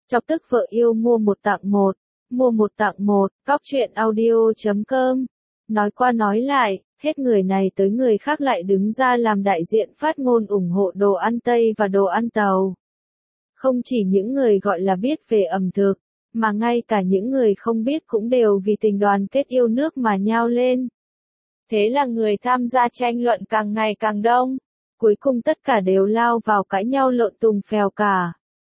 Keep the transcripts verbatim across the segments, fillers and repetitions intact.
Chọc tức vợ yêu mua một tặng một, mua một tặng một, cóc truyện audio chấm com. Nói qua nói lại, hết người này tới người khác lại đứng ra làm đại diện phát ngôn ủng hộ đồ ăn Tây và đồ ăn Tàu. Không chỉ những người gọi là biết về ẩm thực, mà ngay cả những người không biết cũng đều vì tình đoàn kết yêu nước mà nhao lên. Thế là người tham gia tranh luận càng ngày càng đông, cuối cùng tất cả đều lao vào cãi nhau lộn tùng phèo cả.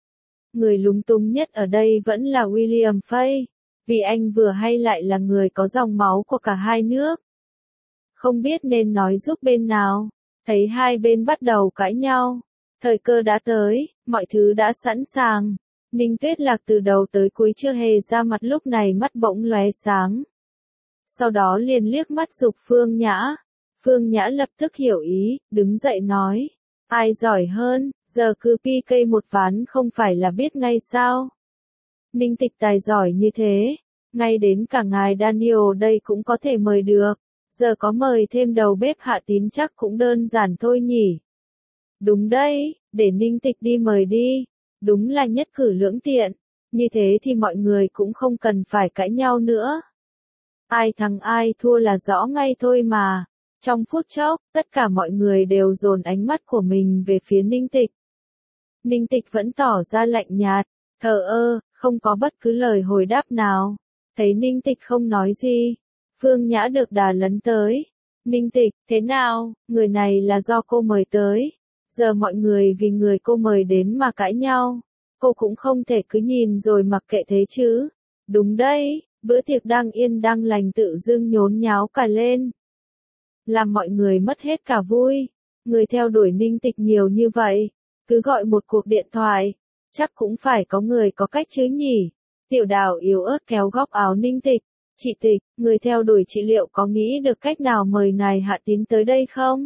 Người lúng túng nhất ở đây vẫn là William Fay, vì anh vừa hay lại là người có dòng máu của cả hai nước. Không biết nên nói giúp bên nào, thấy hai bên bắt đầu cãi nhau, thời cơ đã tới, mọi thứ đã sẵn sàng. Ninh Tuyết Lạc từ đầu tới cuối chưa hề ra mặt, lúc này mắt bỗng lóe sáng. Sau đó liền liếc mắt giục Phương Nhã. Phương Nhã lập tức hiểu ý, đứng dậy nói, ai giỏi hơn, giờ cứ pi cây một ván không phải là biết ngay sao. Ninh Tịch tài giỏi như thế, ngay đến cả ngài Daniel đây cũng có thể mời được, giờ có mời thêm đầu bếp Hạ Tín chắc cũng đơn giản thôi nhỉ. Đúng đấy, để Ninh Tịch đi mời đi, đúng là nhất cử lưỡng tiện, như thế thì mọi người cũng không cần phải cãi nhau nữa. Ai thắng ai thua là rõ ngay thôi mà. Trong phút chốc, tất cả mọi người đều dồn ánh mắt của mình về phía Ninh Tịch. Ninh Tịch vẫn tỏ ra lạnh nhạt, thờ ơ, không có bất cứ lời hồi đáp nào. Thấy Ninh Tịch không nói gì, Phương Nhã được đà lấn tới. Ninh Tịch, thế nào, người này là do cô mời tới. Giờ mọi người vì người cô mời đến mà cãi nhau. Cô cũng không thể cứ nhìn rồi mặc kệ thế chứ. Đúng đấy, bữa tiệc đang yên đang lành tự dưng nhốn nháo cả lên. Làm mọi người mất hết cả vui. Người theo đuổi Ninh Tịch nhiều như vậy, cứ gọi một cuộc điện thoại, chắc cũng phải có người có cách chứ nhỉ. Tiểu Đào yếu ớt kéo góc áo Ninh Tịch, chị Tịch, người theo đuổi chị liệu có nghĩ được cách nào mời ngài Hạ Tín tới đây không?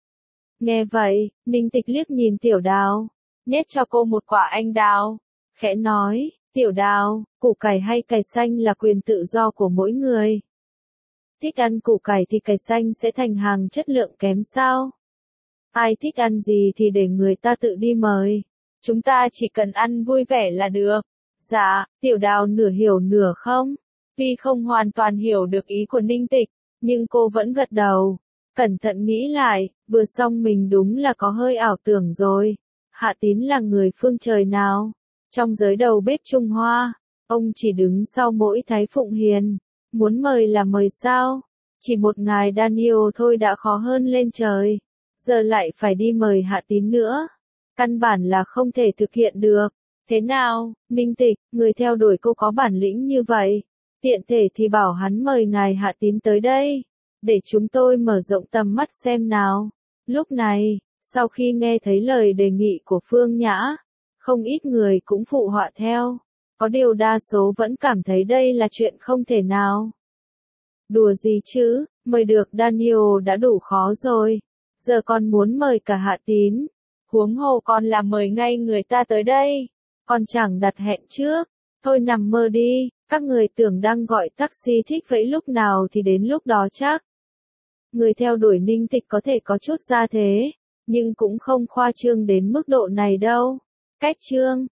Nghe vậy, Ninh Tịch liếc nhìn Tiểu Đào, nhét cho cô một quả anh đào, khẽ nói, Tiểu Đào, củ cải hay cải xanh là quyền tự do của mỗi người. Thích ăn củ cải thì cải xanh sẽ thành hàng chất lượng kém sao? Ai thích ăn gì thì để người ta tự đi mời. Chúng ta chỉ cần ăn vui vẻ là được. Dạ, Tiểu Đào nửa hiểu nửa không. Tuy không hoàn toàn hiểu được ý của Ninh Tịch, nhưng cô vẫn gật đầu. Cẩn thận nghĩ lại, vừa xong mình đúng là có hơi ảo tưởng rồi. Hạ Tín là người phương trời nào? Trong giới đầu bếp Trung Hoa, ông chỉ đứng sau mỗi Thái Phụng Hiền. Muốn mời là mời sao? Chỉ một ngài Daniel thôi đã khó hơn lên trời. Giờ lại phải đi mời Hạ Tín nữa. Căn bản là không thể thực hiện được. Thế nào, Ninh Tịch, người theo đuổi cô có bản lĩnh như vậy. Tiện thể thì bảo hắn mời ngài Hạ Tín tới đây. Để chúng tôi mở rộng tầm mắt xem nào. Lúc này, sau khi nghe thấy lời đề nghị của Phương Nhã, không ít người cũng phụ họa theo. Có điều đa số vẫn cảm thấy đây là chuyện không thể nào. Đùa gì chứ, mời được Daniel đã đủ khó rồi. Giờ con muốn mời cả Hạ Tín. Huống hồ còn là mời ngay người ta tới đây. Con chẳng đặt hẹn trước. Thôi nằm mơ đi, các người tưởng đang gọi taxi thích vậy lúc nào thì đến lúc đó chắc. Người theo đuổi Ninh Tịch có thể có chút gia thế, nhưng cũng không khoa trương đến mức độ này đâu. Cách trương.